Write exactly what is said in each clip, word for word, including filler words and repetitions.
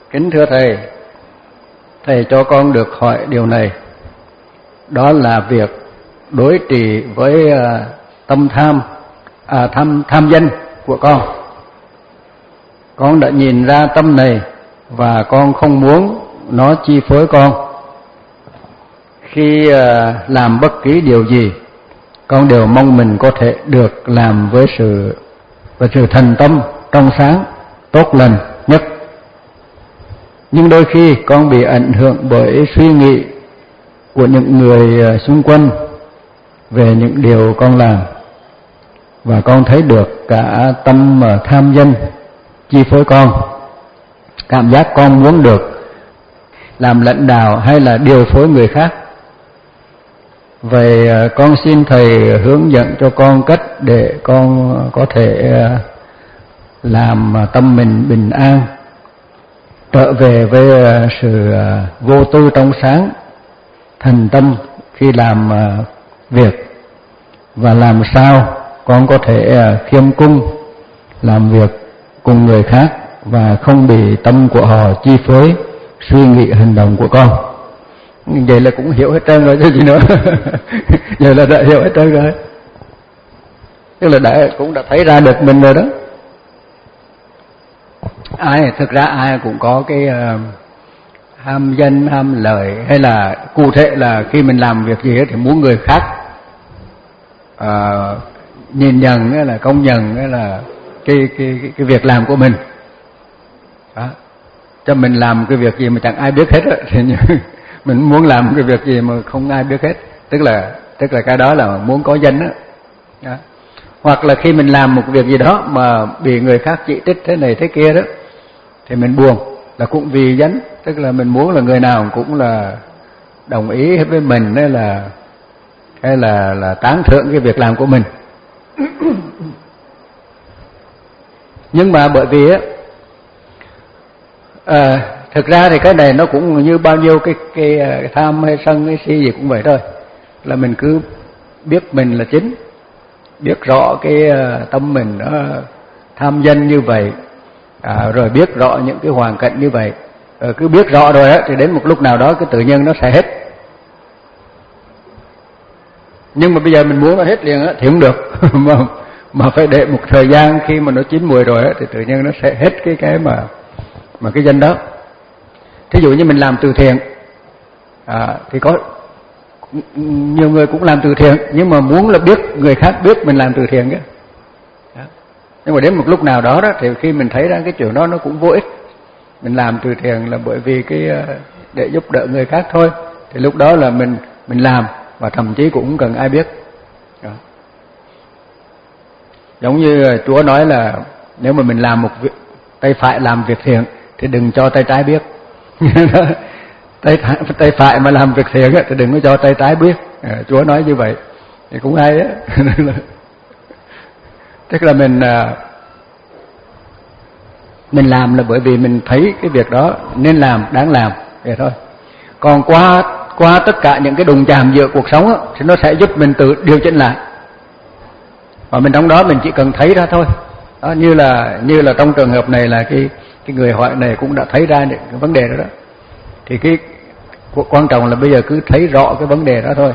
Kính thưa Thầy, Thầy cho con được hỏi điều này. Đó là việc đối trị với tâm tham, à, tham, tham danh của con. Con đã nhìn ra tâm này và con không muốn nó chi phối con. Khi làm bất kỳ điều gì, con đều mong mình có thể được làm với sự với sự thành tâm, trong sáng, tốt lành nhất. Nhưng đôi khi con bị ảnh hưởng bởi suy nghĩ của những người xung quanh về những điều con làm, và con thấy được cả tâm tham danh chi phối con. Cảm giác con muốn được làm lãnh đạo hay là điều phối người khác. Vậy con xin Thầy hướng dẫn cho con cách để con có thể làm tâm mình bình an, trở về với sự vô tư trong sáng, thành tâm khi làm việc, và làm sao con có thể khiêm cung làm việc cùng người khác và không bị tâm của họ chi phối suy nghĩ hành động của con. Vậy là cũng hiểu hết trơn rồi chứ gì nữa. Vậy là đã hiểu hết trơn rồi, tức là đã cũng đã thấy ra được mình rồi đó. Ai thực ra ai cũng có cái uh, ham danh ham lợi, hay là cụ thể là khi mình làm việc gì thì muốn người khác uh, nhìn nhận hay là công nhận hay là cái cái cái, cái việc làm của mình đó. Cho mình làm cái việc gì mà chẳng ai biết hết đó, thì mình muốn làm cái việc gì mà không ai biết hết, tức là tức là cái đó là muốn có danh đó. Đó. Hoặc là khi mình làm một việc gì đó mà bị người khác chỉ trích thế này thế kia đó, thì mình buồn, là cũng vì danh, tức là mình muốn là người nào cũng là đồng ý hết với mình, hay là hay là là tán thưởng cái việc làm của mình. Nhưng mà bởi vì á, à, thực ra thì cái này nó cũng như bao nhiêu cái cái tham hay sân hay si gì cũng vậy thôi, là mình cứ biết mình là chính, biết rõ cái tâm mình nó tham danh như vậy, à, rồi biết rõ những cái hoàn cảnh như vậy, rồi cứ biết rõ rồi á, thì đến một lúc nào đó cái tự nhiên nó sẽ hết. Nhưng mà bây giờ mình muốn nó hết liền á thì không được. mà mà phải để một thời gian, khi mà nó chín mùi rồi á thì tự nhiên nó sẽ hết cái cái mà mà cái danh đó. Thí dụ như mình làm từ thiện, à, thì có nhiều người cũng làm từ thiện, nhưng mà muốn là biết người khác biết mình làm từ thiện kìa. Nhưng mà đến một lúc nào đó đó thì khi mình thấy ra cái chuyện đó nó cũng vô ích, mình làm từ thiện là bởi vì cái để giúp đỡ người khác thôi, thì lúc đó là mình mình làm và thậm chí cũng không cần ai biết. Đó. Giống như Chúa nói là nếu mà mình làm một việc, tay phải làm việc thiện thì đừng cho tay trái biết. tay tay phải mà làm việc thiện thì đừng có cho tay trái biết. À, Chúa nói như vậy thì cũng hay á. Tức là mình mình làm là bởi vì mình thấy cái việc đó nên làm, đáng làm vậy thôi. Còn qua qua tất cả những cái đụng chạm giữa cuộc sống á, thì nó sẽ giúp mình tự điều chỉnh lại, và mình trong đó mình chỉ cần thấy ra thôi. Đó, như là như là trong trường hợp này là cái cái người hỏi này cũng đã thấy ra những cái vấn đề đó đó. Thì cái quan trọng là bây giờ cứ thấy rõ cái vấn đề đó thôi.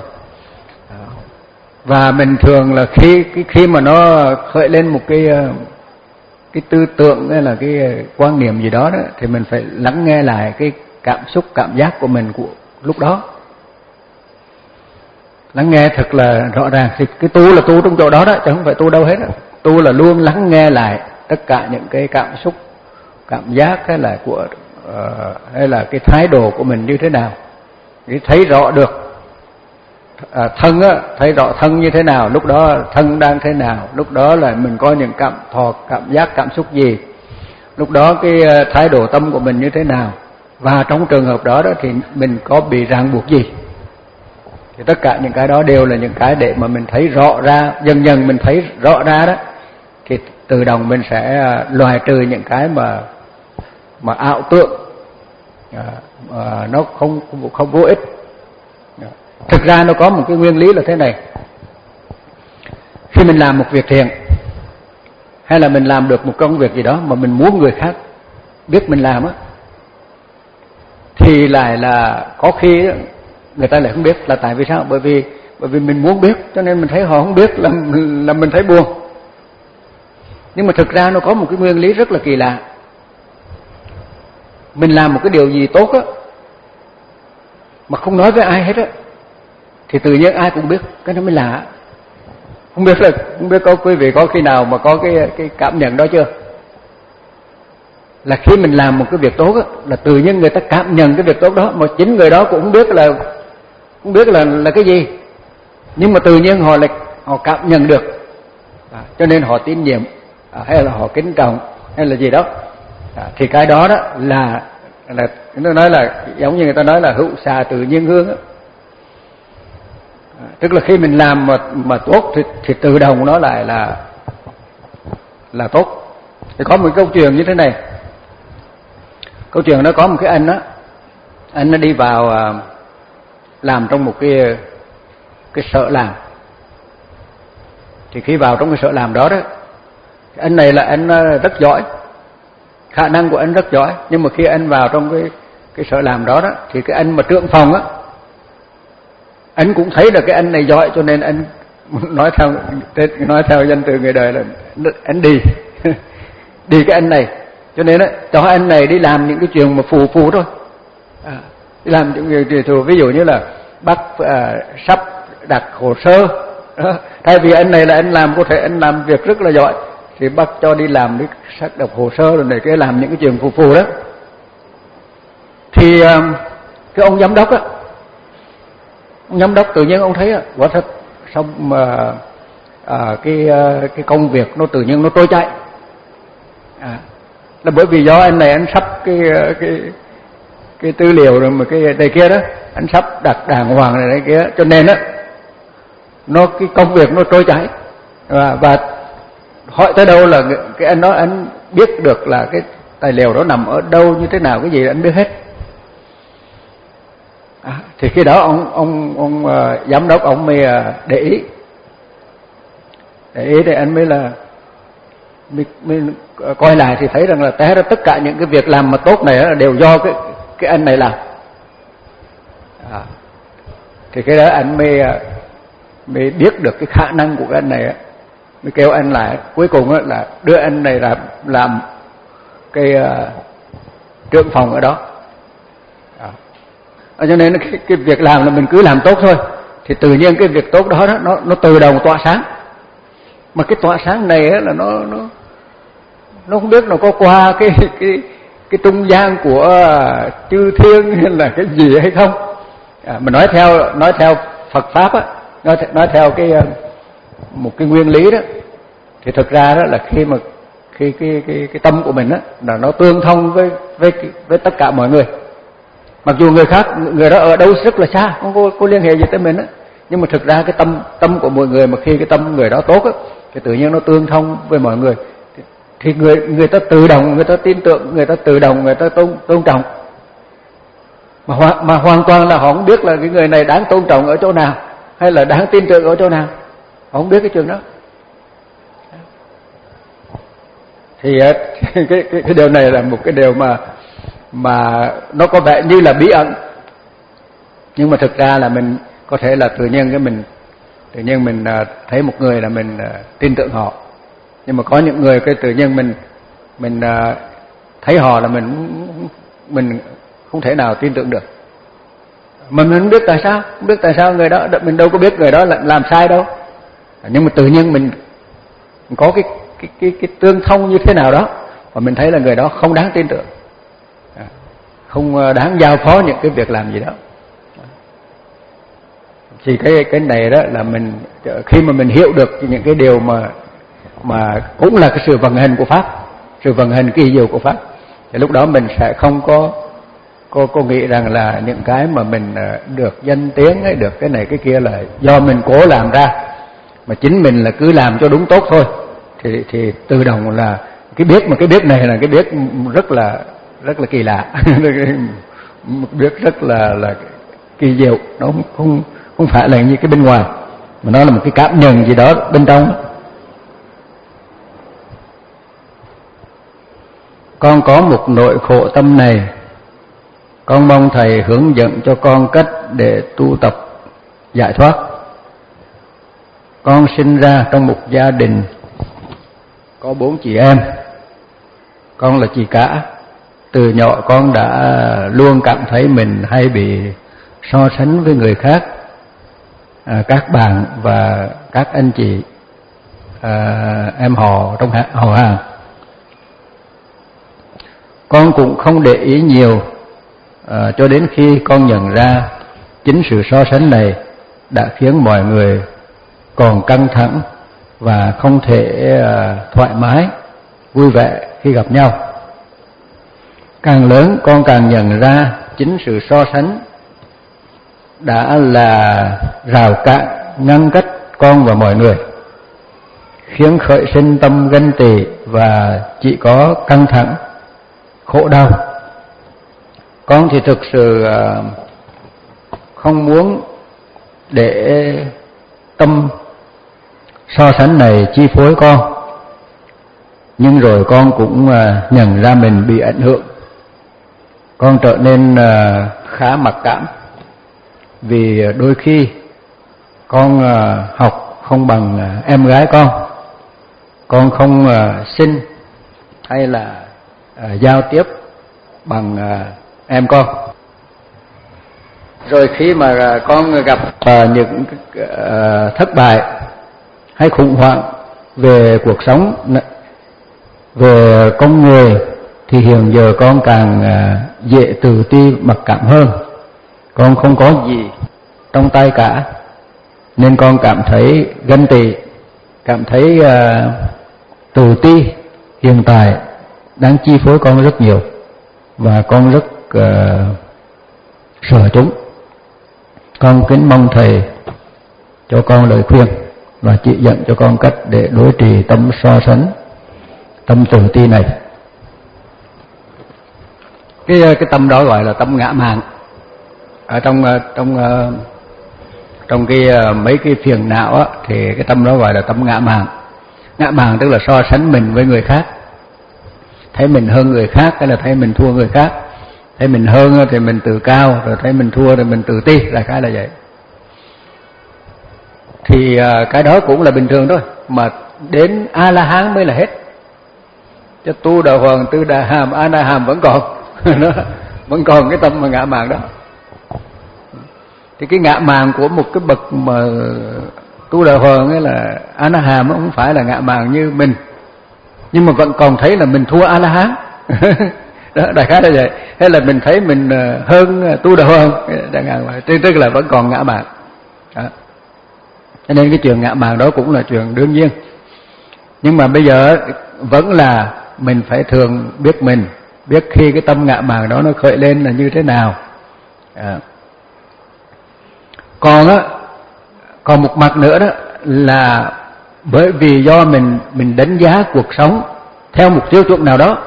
Và mình thường là khi khi mà nó khởi lên một cái cái tư tưởng hay là cái quan niệm gì đó đó, thì mình phải lắng nghe lại cái cảm xúc, cảm giác của mình của lúc đó, lắng nghe thật là rõ ràng. Thì cái tu là tu trong chỗ đó đó, chứ không phải tu đâu hết đó. Tu là luôn lắng nghe lại tất cả những cái cảm xúc, cảm giác hay là của uh, hay là cái thái độ của mình như thế nào, để thấy rõ được. À, thân á, thấy rõ thân như thế nào, lúc đó thân đang thế nào, lúc đó là mình có những cảm thọ, cảm giác, cảm xúc gì, lúc đó cái thái độ tâm của mình như thế nào, và trong trường hợp đó đó thì mình có bị ràng buộc gì. Thì tất cả những cái đó đều là những cái để mà mình thấy rõ ra, dần dần mình thấy rõ ra đó, thì tự động mình sẽ loại trừ những cái mà mà ảo tưởng, à, à, nó không không vô ích. Thực ra nó có một cái nguyên lý là thế này: khi mình làm một việc thiện, hay là mình làm được một công việc gì đó mà mình muốn người khác biết mình làm á, thì lại là có khi người ta lại không biết. Là tại vì sao? Bởi vì bởi vì mình muốn biết, cho nên mình thấy họ không biết là là mình thấy buồn. Nhưng mà thực ra nó có một cái nguyên lý rất là kỳ lạ. Mình làm một cái điều gì tốt á mà không nói với ai hết á thì tự nhiên ai cũng biết, cái đó mới lạ. Không biết là không biết có quý vị có khi nào mà có cái cái cảm nhận đó chưa? Là khi mình làm một cái việc tốt á, là tự nhiên người ta cảm nhận cái việc tốt đó mà chính người đó cũng không biết là không biết là là cái gì, nhưng mà tự nhiên họ lại họ cảm nhận được, à, cho nên họ tín nhiệm, à, hay là họ kính trọng hay là gì đó, à, thì cái đó đó là là nó nói là giống như người ta nói là hữu xạ tự nhiên hương á. À, tức là khi mình làm mà mà tốt thì thì tự động nó lại là là tốt. Thì có một câu chuyện như thế này. Câu chuyện nó có một cái anh đó, anh nó đi vào làm trong một cái cái sở làm. Thì khi vào trong cái sở làm đó đó, anh này là anh rất giỏi, khả năng của anh rất giỏi, nhưng mà khi anh vào trong cái cái sở làm đó đó thì cái anh mà trưởng phòng á, anh cũng thấy là cái anh này giỏi, cho nên anh nói theo nói theo danh từ người đời là anh đi đi cái anh này, cho nên đó, cho anh này đi làm những cái chuyện mà phù phù thôi, à, đi làm những chuyện phù, ví dụ như là bắt à, sắp đặt hồ sơ đó. Thay vì anh này là anh làm có thể anh làm việc rất là giỏi thì bắt cho đi làm đi sắp đặt hồ sơ rồi này cái làm những cái chuyện phù phù đó. Thì à, cái ông giám đốc á, ông giám đốc tự nhiên ông thấy quả thật xong mà à, cái cái công việc nó tự nhiên nó trôi chảy, à, là bởi vì do anh này anh sắp cái cái cái tư liệu rồi mà cái này kia đó anh sắp đặt đàng hoàng này, này kia, cho nên á nó cái công việc nó trôi chảy, và, và hỏi tới đâu là cái anh đó anh biết được là cái tài liệu đó nằm ở đâu như thế nào cái gì anh biết hết. À, thì khi đó ông ông ông uh, giám đốc ông mới uh, để ý để ý thì anh mới là mới, mới coi lại thì thấy rằng là té ra tất cả những cái việc làm mà tốt này là đều do cái cái anh này làm. À, thì cái đó anh mới uh, mới biết được cái khả năng của cái anh này, mới kêu anh lại, cuối cùng là đưa anh này làm làm cái uh, trưởng phòng ở đó. À, cho nên cái, cái việc làm là mình cứ làm tốt thôi thì tự nhiên cái việc tốt đó, đó nó nó tự động tỏa sáng. Mà cái tỏa sáng này là nó nó nó không biết nó có qua cái cái cái trung gian của chư thiên hay là cái gì hay không. À, mình nói theo nói theo Phật pháp á, nói nói theo cái một cái nguyên lý đó, thì thực ra đó là khi mà khi cái cái cái tâm của mình á là nó tương thông với với với tất cả mọi người. Mặc dù người khác, người đó ở đâu rất là xa, không có, có liên hệ gì tới mình á, nhưng mà thực ra cái tâm tâm của mọi người, mà khi cái tâm người đó tốt á, thì tự nhiên nó tương thông với mọi người, thì, thì người người ta tự động, người ta tin tưởng, người ta tự động, người ta tôn tôn trọng. Mà hoàn, mà hoàn toàn là họ không biết là cái người này đáng tôn trọng ở chỗ nào, hay là đáng tin tưởng ở chỗ nào, họ không biết cái chuyện đó. Thì cái cái cái điều này là một cái điều mà mà nó có vẻ như là bí ẩn, nhưng mà thực ra là mình có thể là tự nhiên cái mình tự nhiên mình thấy một người là mình tin tưởng họ, nhưng mà có những người cái tự nhiên mình mình thấy họ là mình mình không thể nào tin tưởng được, mà mình không biết tại sao, không biết tại sao người đó, mình đâu có biết người đó làm sai đâu, nhưng mà tự nhiên mình có cái cái cái cái tương thông như thế nào đó, và mình thấy là người đó không đáng tin tưởng, không đáng giao phó những cái việc làm gì đó. Thì cái cái này đó là mình khi mà mình hiểu được những cái điều mà mà cũng là cái sự vận hành của pháp, sự vận hành kỳ diệu của pháp, thì lúc đó mình sẽ không có có có nghĩ rằng là những cái mà mình được danh tiếng ấy, được cái này cái kia là do mình cố làm ra, mà chính mình là cứ làm cho đúng tốt thôi, thì thì tự động là cái biết, mà cái biết này là cái biết rất là rất là kỳ lạ, biết rất là là kỳ diệu, nó không không không phải là như cái bên ngoài, mà nó là một cái cảm nhận gì đó bên trong. Con có một nỗi khổ tâm này, Con mong Thầy hướng dẫn cho con cách để tu tập giải thoát. Con sinh ra trong một gia đình có bốn chị em. Con là chị cả. Từ nhỏ con đã luôn cảm thấy mình hay bị so sánh với người khác, à, các bạn và các anh chị à, em họ trong họ hàng. Con cũng không để ý nhiều à, cho đến khi con nhận ra chính sự so sánh này đã khiến mọi người còn căng thẳng và không thể à, thoải mái, vui vẻ khi gặp nhau. Càng lớn con càng nhận ra chính sự so sánh đã là rào cản ngăn cách con và mọi người, khiến khởi sinh tâm ganh tị và chỉ có căng thẳng, khổ đau. Con thì thực sự không muốn để tâm so sánh này chi phối con, nhưng rồi con cũng nhận ra mình bị ảnh hưởng. Con trở nên khá mặc cảm, vì đôi khi con học không bằng em gái con, con không sinh hay là giao tiếp bằng em con. Rồi khi mà con gặp những thất bại hay khủng hoảng về cuộc sống, về con người, thì hiện giờ con càng dễ tự ti mặc cảm hơn. Con không có gì trong tay cả, nên con cảm thấy ganh tị, cảm thấy uh, tự ti hiện tại đang chi phối con rất nhiều, và con rất uh, sợ chúng. Con kính mong Thầy cho con lời khuyên và chỉ dẫn cho con cách để đối trị tâm so sánh, tâm tự ti này. Cái cái tâm đó gọi là tâm ngã mạn. Ở trong trong trong cái mấy cái phiền não á, thì cái tâm đó gọi là tâm ngã mạn. Ngã mạn tức là so sánh mình với người khác, thấy mình hơn người khác hay là thấy mình thua người khác. Thấy mình hơn thì mình tự cao, rồi thấy mình thua thì mình tự ti, là cái là vậy. Thì cái đó cũng là bình thường thôi, mà đến A La Hán mới là hết. Chứ tu Đà Hoàng, Tư Đà Hàm, A Na Hàm vẫn còn nó vẫn còn cái tâm mà ngã mạn đó. Thì cái ngã mạn của một cái bậc mà tu Đà Hoàng ấy là A Na Hàm không phải là ngã mạn như mình, nhưng mà vẫn còn thấy là mình thua A La Hán. Đó, đại khái là vậy. Hay là mình thấy mình hơn tu Đà Hoàng, chẳng hạn vậy, tức là vẫn còn ngã mạn. Đó. Cho nên cái chuyện ngã mạn đó cũng là chuyện đương nhiên. Nhưng mà bây giờ vẫn là mình phải thường biết mình, biết khi cái tâm ngã mạn đó nó khởi lên là như thế nào. À. Còn á, còn một mặt nữa đó là bởi vì do mình mình đánh giá cuộc sống theo một tiêu chuẩn nào đó.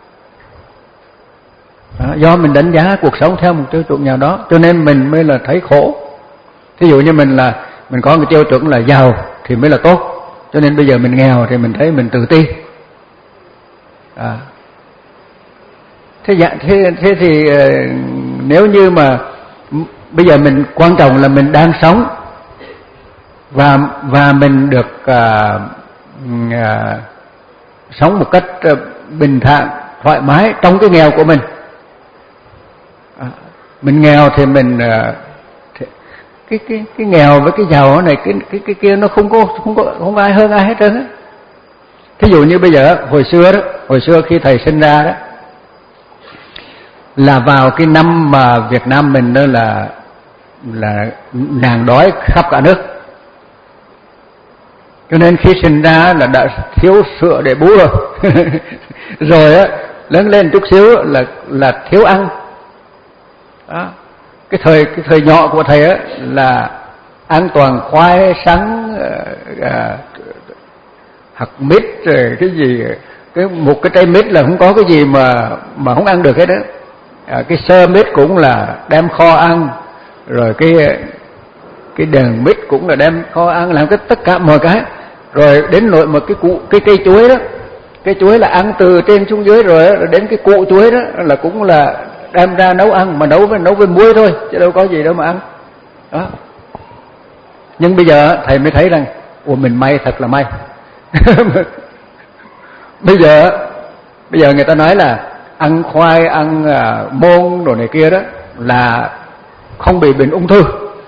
À, do mình đánh giá cuộc sống theo một tiêu chuẩn nào đó, cho nên mình mới là thấy khổ. Thí dụ như mình là mình có cái tiêu chuẩn là giàu thì mới là tốt, cho nên bây giờ mình nghèo thì mình thấy mình tự ti. À. Thế, dạ, thế, thế thì nếu như mà bây giờ mình quan trọng là mình đang sống và và mình được à, à, sống một cách bình thản, thoải mái trong cái nghèo của mình. À, mình nghèo thì mình à, cái cái cái nghèo với cái giàu này, cái cái cái kia nó không có không có không có ai hơn ai hết trơn á. Thí dụ như bây giờ hồi xưa đó, hồi xưa khi Thầy sinh ra đó, là vào cái năm mà Việt Nam mình đó là là nạn đói khắp cả nước, cho nên khi sinh ra là đã thiếu sữa để bú rồi. Rồi á lớn lên chút xíu là là thiếu ăn. Đó. Cái thời cái thời nhỏ của Thầy á là ăn toàn khoai sắn, à, hạt mít rồi cái gì, cái một cái trái mít là không có cái gì mà mà không ăn được hết đó. À, cái sơ mít cũng là đem kho ăn, rồi cái cái đèn mít cũng là đem kho ăn, làm cái tất cả mọi cái. Rồi đến nội một cái cụ cái cây chuối đó, cái chuối là ăn từ trên xuống dưới, rồi, rồi đến cái cụ chuối đó là cũng là đem ra nấu ăn, mà nấu với nấu với muối thôi chứ đâu có gì đâu mà ăn đó. Nhưng bây giờ thầy mới thấy rằng ủa mình may thật là may. bây giờ bây giờ người ta nói là ăn khoai, ăn uh, môn đồ này kia đó là không bị bệnh ung thư.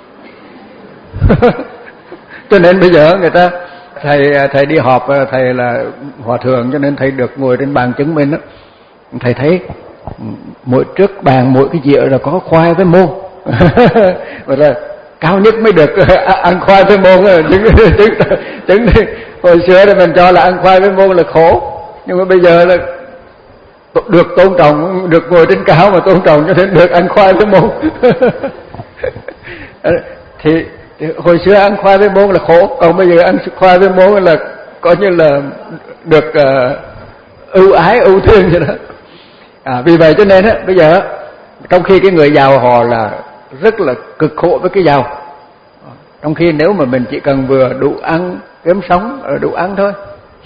Cho nên bây giờ người ta thầy thầy đi họp, thầy là hòa thượng cho nên thầy được ngồi trên bàn chứng minh đó. Thầy thấy mỗi trước bàn mỗi cái dĩa là có khoai với môn. Vậy là cao nhất mới được ăn khoai với môn. Chứng, chứng, chứng, hồi xưa thì mình cho là ăn khoai với môn là khổ, nhưng mà bây giờ là được tôn trọng, được ngồi trên cao mà tôn trọng cho nên được ăn khoai với môn. thì, thì hồi xưa ăn khoai với môn là khổ, còn bây giờ ăn khoai với môn là coi như là được uh, ưu ái ưu thương vậy đó. À, vì vậy cho nên á, bây giờ trong khi cái người giàu họ là rất là cực khổ với cái giàu, trong khi nếu mà mình chỉ cần vừa đủ ăn kiếm sống ở đủ ăn thôi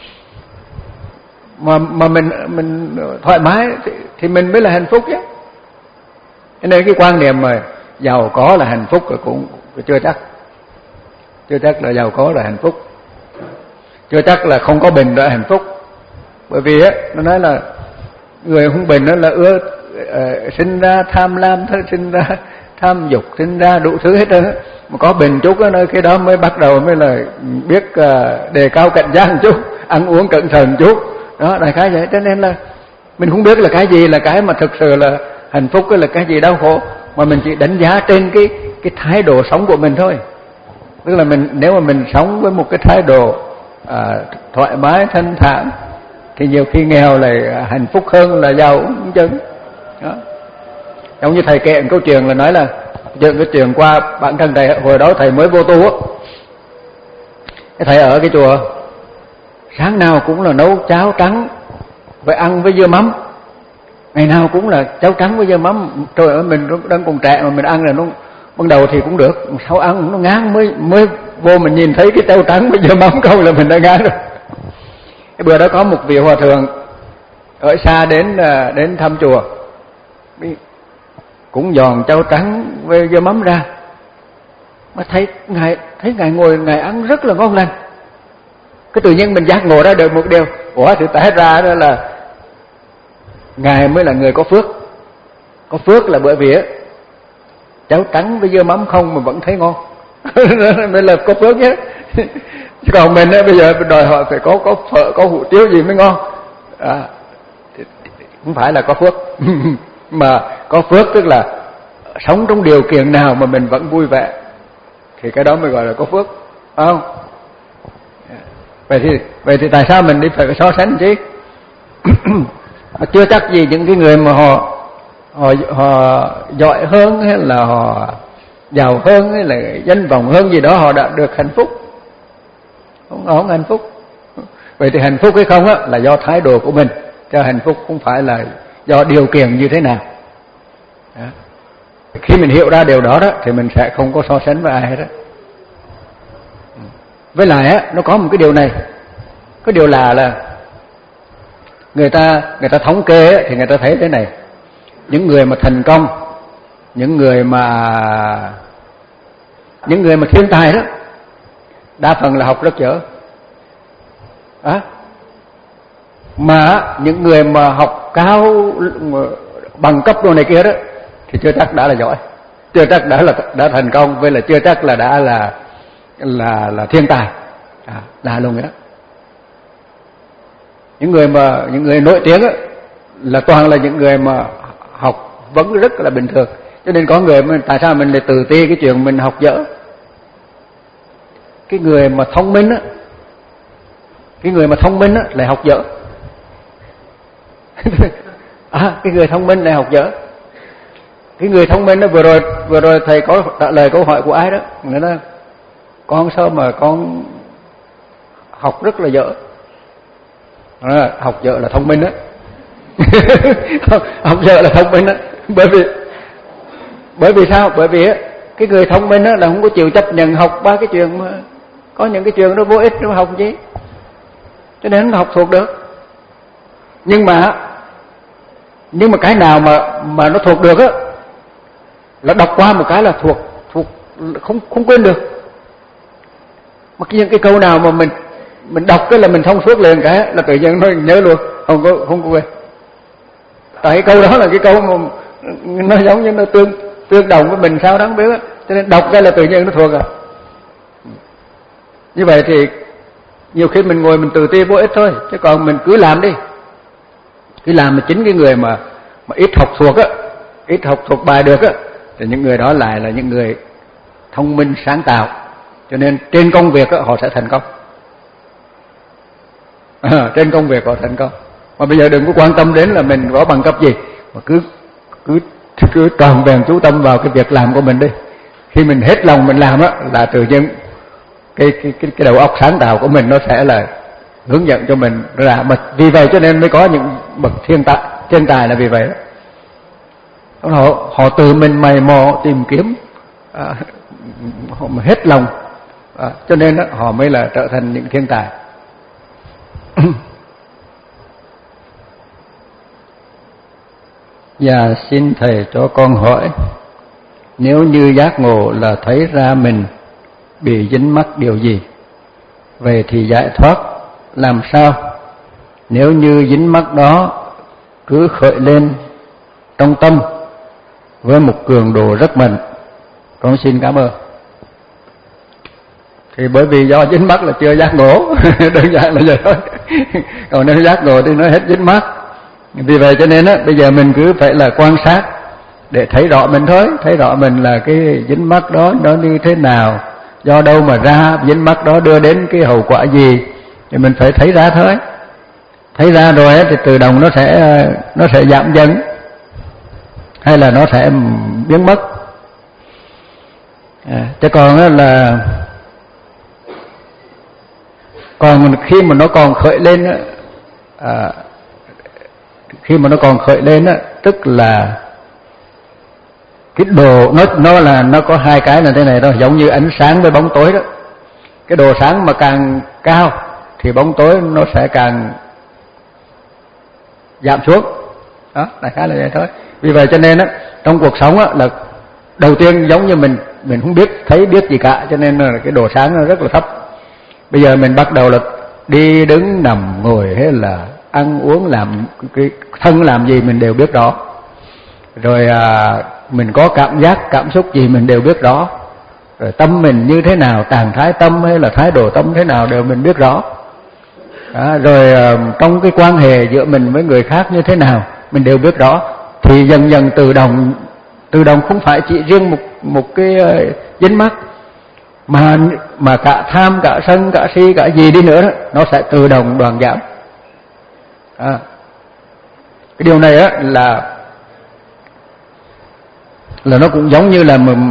mà mà mình mình thoải mái thì, thì mình mới là hạnh phúc chứ. Cho nên cái quan niệm mà giàu có là hạnh phúc cũng, cũng chưa chắc, chưa chắc là giàu có là hạnh phúc, chưa chắc là không có bệnh là hạnh phúc. Bởi vì á nó nói là người không bệnh đó là ưa uh, sinh ra tham lam, sinh ra tham dục, sinh ra đủ thứ hết trơn á. Mà có bệnh chút á, nơi cái đó mới bắt đầu mới là biết uh, đề cao cảnh giác một chút, ăn uống cẩn thận một chút đó, đại khái vậy. Cho nên là mình không biết là cái gì là cái mà thực sự là hạnh phúc, là cái gì đau khổ, mà mình chỉ đánh giá trên cái cái thái độ sống của mình thôi. Tức là mình nếu mà mình sống với một cái thái độ à, thoải mái thanh thản thì nhiều khi nghèo là hạnh phúc hơn là giàu cũng chừng đó. Giống như thầy kể một câu chuyện là nói là chuyện cái chuyện qua bản thân thầy, hồi đó thầy mới vô tu á, cái thầy ở cái chùa sáng nào cũng là nấu cháo trắng phải ăn với dưa mắm, ngày nào cũng là cháo trắng với dưa mắm. Trời ơi, mình đang còn trẻ mà mình ăn là nó ban đầu thì cũng được, sau ăn nó ngán, mới mới vô mình nhìn thấy cái cháo trắng với dưa mắm không là mình đã ngán rồi. Cái bữa đó có một vị hòa thượng ở xa đến đến thăm chùa, cũng giòn cháo trắng với dưa mắm ra, mà thấy ngài thấy ngài ngồi ngài ăn rất là ngon lành. Cái tự nhiên mình giác ngộ ra được một điều, ủa thì té ra đó là ngài mới là người có phước. Có phước là bởi vì á cháo trắng với dưa mắm không mà vẫn thấy ngon. Mới là có phước nhé. Chứ còn mình á bây giờ đòi hỏi phải có có phở, có hủ tiếu gì mới ngon. À, không phải là có phước. Mà có phước tức là sống trong điều kiện nào mà mình vẫn vui vẻ thì cái đó mới gọi là có phước, phải không? Vậy thì vậy thì tại sao mình đi phải so sánh chứ? Chưa chắc gì những cái người mà họ họ họ giỏi hơn hay là họ giàu hơn hay là danh vọng hơn gì đó họ đã được hạnh phúc. Không, không hạnh phúc. Vậy thì hạnh phúc hay không á là do thái độ của mình, cho hạnh phúc không phải là do điều kiện như thế nào. Đó. Khi mình hiểu ra điều đó đó thì mình sẽ không có so sánh với ai hết đó. Với lại á nó có một cái điều này, cái điều là là người ta người ta thống kê á, thì người ta thấy thế này, những người mà thành công, những người mà những người mà thiên tài đó đa phần là học rất dở. Đó. Mà những người mà học cao bằng cấp đồ này kia đó thì chưa chắc đã là giỏi, chưa chắc đã là đã thành công, với là chưa chắc là đã là là là thiên tài. À, là luôn đó. Những người mà những người nổi tiếng á là toàn là những người mà học vẫn rất là bình thường. Cho nên có người mà tại sao mình lại tự ti cái chuyện mình học dở? Cái người mà thông minh á, cái người mà thông minh á lại học dở. À, cái người thông minh lại học dở. Cái người thông minh đó vừa rồi vừa rồi thầy có trả lời câu hỏi của ai đó, người nói con sao mà con học rất là dở. À, học dở là thông minh á. Học dở là thông minh á. Bởi vì bởi vì sao? Bởi vì á cái người thông minh á là không có chịu chấp nhận học ba cái chuyện mà có những cái chuyện nó vô ích, nó học gì, cho nên nó học thuộc được. Nhưng mà Nhưng mà cái nào mà mà nó thuộc được á, là đọc qua một cái là thuộc thuộc không không quên được. Mà những cái câu nào mà mình mình đọc cái là mình thông suốt liền cái là tự nhiên nó nhớ luôn, không có không có quên. Tại cái câu đó là cái câu mà nó giống như nó tương tương đồng với mình sao đó không biết á, cho nên đọc cái là tự nhiên nó thuộc rồi. Như vậy thì nhiều khi mình ngồi mình tự ti vô ích thôi, chứ còn mình cứ làm đi, cứ làm mà chính cái người mà mà ít học thuộc á, ít học thuộc bài được á, thì những người đó lại là những người thông minh sáng tạo, cho nên trên công việc á, họ sẽ thành công. À, trên công việc họ thành công. Mà bây giờ đừng có quan tâm đến là mình có bằng cấp gì, mà cứ cứ cứ tròn vẹn chú tâm vào cái việc làm của mình đi. Khi mình hết lòng mình làm á, là tự nhiên cái cái cái cái đầu óc sáng tạo của mình nó sẽ là hướng dẫn cho mình ra. Mà vì vậy cho nên mới có những bậc thiên tài, thiên tài là vì vậy đó. Họ họ tự mình mày mò tìm kiếm, à, họ hết lòng, à, cho nên đó, họ mới là trở thành những thiên tài. Dạ xin thầy cho con hỏi, nếu như giác ngộ là thấy ra mình bị dính mắc điều gì, vậy thì giải thoát làm sao? Nếu như dính mắc đó cứ khởi lên trong tâm với một cường độ rất mạnh. Con xin cảm ơn. Thì bởi vì do dính mắc là chưa giác ngộ, đơn giản là vậy thôi. Còn nếu giác ngộ thì nó hết dính mắc. Vì vậy cho nên á, bây giờ mình cứ phải là quan sát để thấy rõ mình thôi, thấy rõ mình là cái dính mắc đó nó như thế nào, do đâu mà ra, dính mắc đó đưa đến cái hậu quả gì, thì mình phải thấy ra thôi. Thấy ra rồi ấy, thì tự động nó sẽ nó sẽ giảm dần, hay là nó sẽ biến mất. À, chứ còn á là còn khi mà nó còn khởi lên á, à, khi mà nó còn khởi lên á, tức là cái đồ nó nó là nó có hai cái là thế này đó, giống như ánh sáng với bóng tối đó. Cái đồ sáng mà càng cao thì bóng tối nó sẽ càng giảm xuống. Đó, đại khái là vậy thôi. Vì vậy cho nên á, trong cuộc sống á là đầu tiên giống như mình mình không biết thấy biết gì cả, cho nên là cái đồ sáng nó rất là thấp. Bây giờ mình bắt đầu là đi đứng nằm ngồi hay là ăn uống làm cái thân làm gì mình đều biết rõ. Rồi à, mình có cảm giác cảm xúc gì mình đều biết rõ. Rồi tâm mình như thế nào, trạng thái tâm hay là thái độ tâm thế nào đều mình biết rõ. Đó, rồi à, trong cái quan hệ giữa mình với người khác như thế nào mình đều biết rõ. Thì dần dần tự động tự động không phải chỉ riêng một một cái uh, dính mắc, mà mà cả tham, cả sân, cả si, cả gì đi nữa đó, nó sẽ tự động đoạn giảm. À, cái điều này á là là nó cũng giống như là mình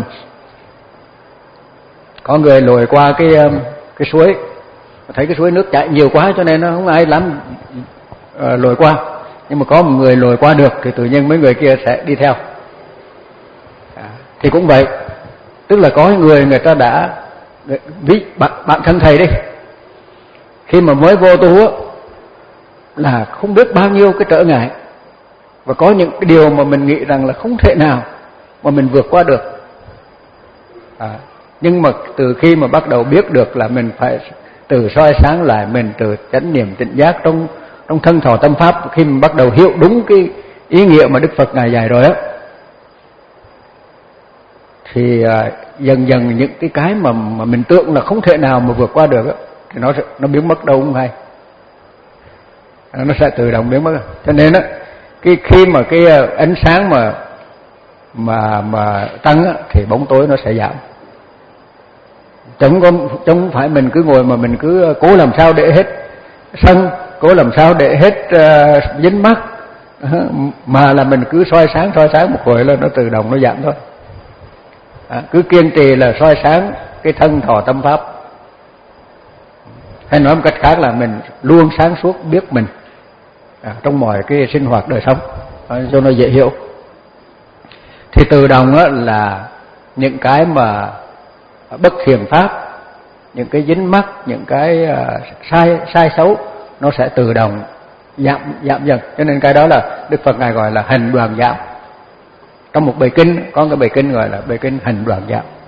có người lội qua cái cái suối, thấy cái suối nước chảy nhiều quá cho nên nó không ai lắm uh, lội qua, nhưng mà có một người lội qua được thì tự nhiên mấy người kia sẽ đi theo. À, thì cũng vậy, tức là có người người ta đã, ví bạn, bạn thân thầy đi, khi mà mới vô tu á là không biết bao nhiêu cái trở ngại, và có những cái điều mà mình nghĩ rằng là không thể nào mà mình vượt qua được. À, nhưng mà từ khi mà bắt đầu biết được là mình phải từ soi sáng lại mình, từ chánh niệm tỉnh giác trong trong thân thọ tâm pháp, khi mình bắt đầu hiểu đúng cái ý nghĩa mà Đức Phật ngài dạy rồi á, thì à, dần dần những cái cái mà mà mình tưởng là không thể nào mà vượt qua được á, thì nó nó biến mất đâu không hay, nó sẽ tự động biến mất. Cho nên á, cái khi mà cái ánh sáng mà mà mà tăng á, thì bóng tối nó sẽ giảm. Chẳng có chẳng phải mình cứ ngồi mà mình cứ cố làm sao để hết sân, cố làm sao để hết uh, dính mắc, uh, mà là mình cứ soi sáng soi sáng một hồi là nó tự động nó giảm thôi. À, cứ kiên trì là soi sáng cái thân thọ tâm pháp, hay nói một cách khác là mình luôn sáng suốt biết mình à, trong mọi cái sinh hoạt đời sống, à, cho nó dễ hiểu. Thì tự động á, là những cái mà bất thiện pháp, những cái dính mắc, những cái uh, sai sai xấu, nó sẽ tự động giảm giảm dần. Cho nên cái đó là Đức Phật ngài gọi là hành đoàn giảm. Trong một bài kinh có cái bài kinh gọi là bài kinh hành đoàn giảm.